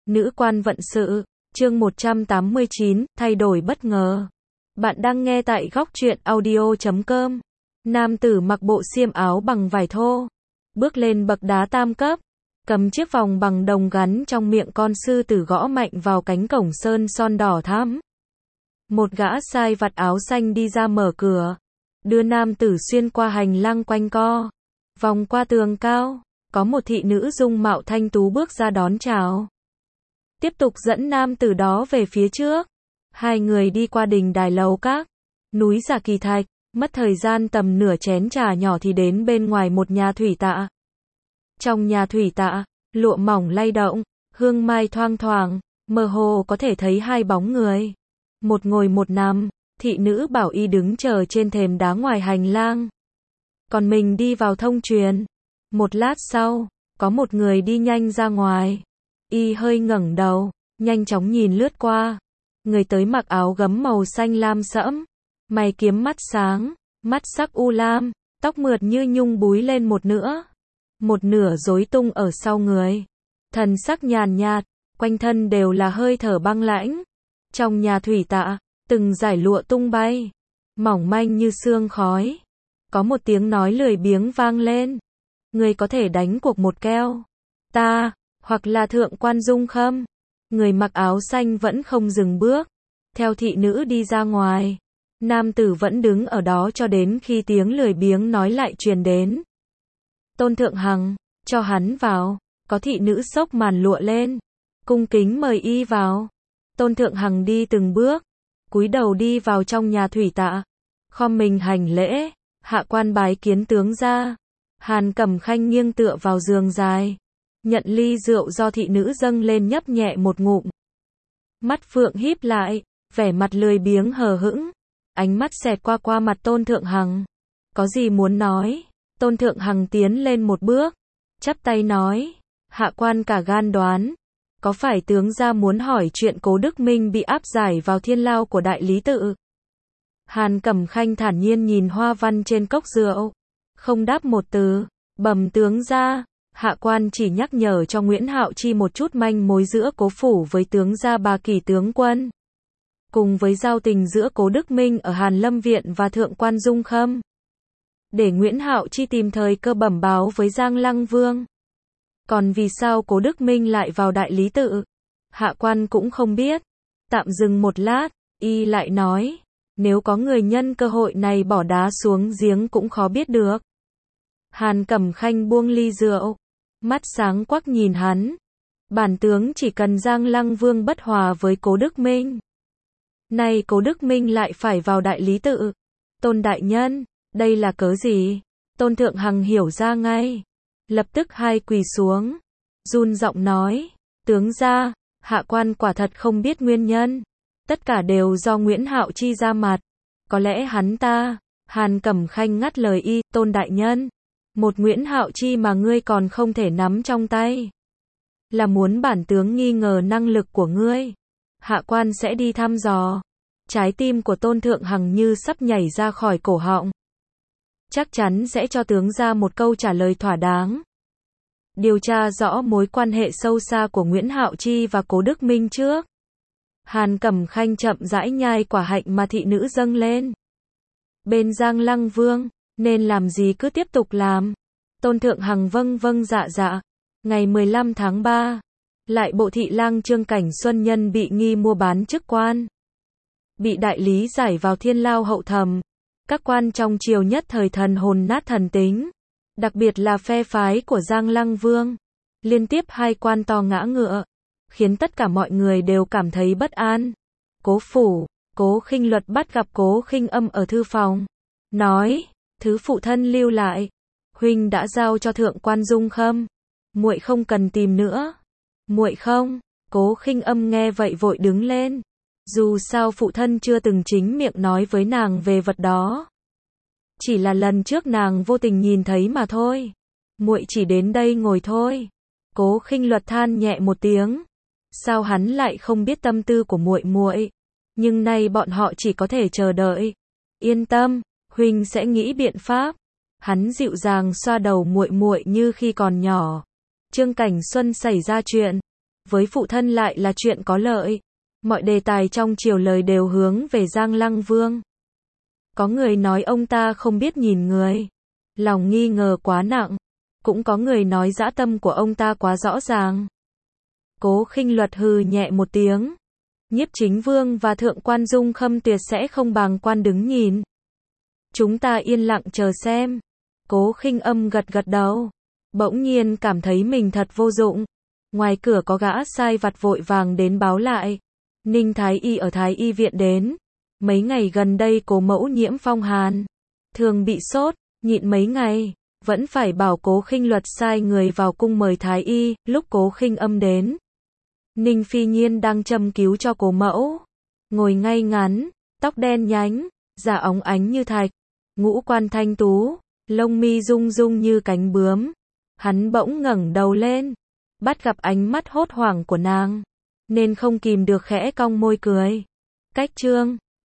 Nữ quan vận sự, chương 189, thay đổi bất ngờ. Bạn đang nghe tại góc truyện audio.com. Nam tử mặc bộ xiêm áo bằng vải thô, bước lên bậc đá tam cấp, cầm chiếc vòng bằng đồng gắn trong miệng con sư tử gõ mạnh vào cánh cổng sơn son đỏ thắm. Một gã sai vặt áo xanh đi ra mở cửa, đưa nam tử xuyên qua hành lang quanh co, vòng qua tường cao, có một thị nữ dung mạo thanh tú bước ra đón chào. Tiếp tục dẫn nam tử đó về phía trước. Hai người đi qua đình đài lầu các, núi Giả Kỳ Thạch, mất thời gian tầm nửa chén trà nhỏ thì đến bên ngoài một nhà thủy tạ. Trong nhà thủy tạ, lụa mỏng lay động, hương mai thoang thoảng, mơ hồ có thể thấy hai bóng người. Một ngồi một nằm, thị nữ bảo y đứng chờ trên thềm đá ngoài hành lang. Còn mình đi vào thông truyền. Một lát sau, có một người đi nhanh ra ngoài. Y hơi ngẩng đầu, nhanh chóng nhìn lướt qua. Người tới mặc áo gấm màu xanh lam sẫm, mày kiếm mắt sáng, mắt sắc u lam, tóc mượt như nhung búi lên một nửa rối tung ở sau người. Thần sắc nhàn nhạt, quanh thân đều là hơi thở băng lãnh. Trong nhà thủy tạ, từng dải lụa tung bay, mỏng manh như sương khói. Có một tiếng nói lười biếng vang lên. Người có thể đánh cuộc một keo. Ta, hoặc là thượng quan Dung Khâm. Người mặc áo xanh vẫn không dừng bước, theo thị nữ đi ra ngoài. Nam tử vẫn đứng ở đó cho đến khi tiếng lười biếng nói lại truyền đến. Tôn Thượng Hằng, cho hắn vào. Có thị nữ xốc màn lụa lên, cung kính mời y vào. Tôn Thượng Hằng đi từng bước, cúi đầu đi vào trong nhà thủy tạ, khom mình hành lễ. Hạ quan bái kiến tướng gia. Hàn Cẩm Khanh nghiêng tựa vào giường dài, nhận ly rượu do thị nữ dâng lên nhấp nhẹ một ngụm. Mắt phượng híp lại, vẻ mặt lười biếng hờ hững. Ánh mắt xẹt qua mặt Tôn Thượng Hằng. Có gì muốn nói? Tôn Thượng Hằng tiến lên một bước, chắp tay nói. Hạ quan cả gan đoán. Có phải tướng gia muốn hỏi chuyện Cố Đức Minh bị áp giải vào thiên lao của Đại Lý Tự? Hàn Cẩm Khanh thản nhiên nhìn hoa văn trên cốc rượu, không đáp một từ. Bẩm tướng gia, hạ quan chỉ nhắc nhở cho Nguyễn Hạo Chi một chút manh mối giữa Cố phủ với tướng gia Bà Kỳ tướng quân, cùng với giao tình giữa Cố Đức Minh ở Hàn Lâm Viện và thượng quan Dung Khâm, để Nguyễn Hạo Chi tìm thời cơ bẩm báo với Giang Lăng Vương. Còn vì sao Cố Đức Minh lại vào Đại Lý Tự, hạ quan cũng không biết. Tạm dừng một lát, y lại nói, nếu có người nhân cơ hội này bỏ đá xuống giếng cũng khó biết được. Hàn Cẩm Khanh buông ly rượu, mắt sáng quắc nhìn hắn. Bản tướng chỉ cần Giang Lăng Vương bất hòa với Cố Đức Minh. Nay Cố Đức Minh lại phải vào Đại Lý Tự. Tôn đại nhân, đây là cớ gì? Tôn Thượng Hằng hiểu ra ngay, lập tức hai quỳ xuống, run giọng nói, tướng gia, hạ quan quả thật không biết nguyên nhân. Tất cả đều do Nguyễn Hạo Chi ra mặt. Có lẽ hắn ta. Hàn Cẩm Khanh ngắt lời y, Tôn đại nhân, một Nguyễn Hạo Chi mà ngươi còn không thể nắm trong tay, là muốn bản tướng nghi ngờ năng lực của ngươi. Hạ quan sẽ đi thăm dò. Trái tim của Tôn Thượng Hằng như sắp nhảy ra khỏi cổ họng. Chắc chắn sẽ cho tướng ra một câu trả lời thỏa đáng. Điều tra rõ mối quan hệ sâu xa của Nguyễn Hạo Chi và Cố Đức Minh trước. Hàn Cẩm Khanh chậm rãi nhai quả hạnh mà thị nữ dâng lên. Bên Giang Lăng Vương, nên làm gì cứ tiếp tục làm. Tôn Thượng Hằng vâng vâng dạ dạ. Ngày 15 tháng 3, lại bộ thị lang Trương Cảnh Xuân nhân bị nghi mua bán chức quan, bị đại lý giải vào thiên lao hậu thẩm. Các quan trong triều nhất thời thần hồn nát thần tính, đặc biệt là phe phái của Giang Lăng Vương. Liên tiếp hai quan to ngã ngựa, khiến tất cả mọi người đều cảm thấy bất an. Cố phủ, Cố Khinh Luật bắt gặp Cố Khinh Âm ở thư phòng, nói, thứ phụ thân lưu lại, huynh đã giao cho thượng quan Dung Khâm, muội không cần tìm nữa. Muội không? Cố Khinh Âm nghe vậy vội đứng lên. Dù sao phụ thân chưa từng chính miệng nói với nàng về vật đó, chỉ là lần trước nàng vô tình nhìn thấy mà thôi. Muội chỉ đến đây ngồi thôi. Cố Khinh Luật than nhẹ một tiếng. Sao hắn lại không biết tâm tư của muội muội? Nhưng nay bọn họ chỉ có thể chờ đợi. Yên tâm, huynh sẽ nghĩ biện pháp. Hắn dịu dàng xoa đầu muội muội như khi còn nhỏ. Trương Cảnh Xuân xảy ra chuyện, với phụ thân lại là chuyện có lợi. Mọi đề tài trong triều lời đều hướng về Giang Lăng Vương. Có người nói ông ta không biết nhìn người, lòng nghi ngờ quá nặng. Cũng có người nói dã tâm của ông ta quá rõ ràng. Cố Khinh Luật hừ nhẹ một tiếng. Nhiếp Chính Vương và Thượng quan Dung Khâm tuyệt sẽ không bàng quan đứng nhìn. Chúng ta yên lặng chờ xem. Cố Khinh Âm gật gật đầu. Bỗng nhiên cảm thấy mình thật vô dụng. Ngoài cửa có gã sai vặt vội vàng đến báo lại. Ninh Thái Y ở Thái Y viện đến. Mấy ngày gần đây Cố mẫu nhiễm phong hàn. Thường bị sốt, nhịn mấy ngày. Vẫn phải bảo Cố Khinh Luật sai người vào cung mời Thái Y. Lúc Cố Khinh Âm đến, Ninh Phi Nhiên đang châm cứu cho Cố mẫu. Ngồi ngay ngắn, tóc đen nhánh, da óng ánh như thạch, ngũ quan thanh tú, lông mi rung rung như cánh bướm. Hắn bỗng ngẩng đầu lên, bắt gặp ánh mắt hốt hoảng của nàng, nên không kìm được khẽ cong môi cười. Cách Trương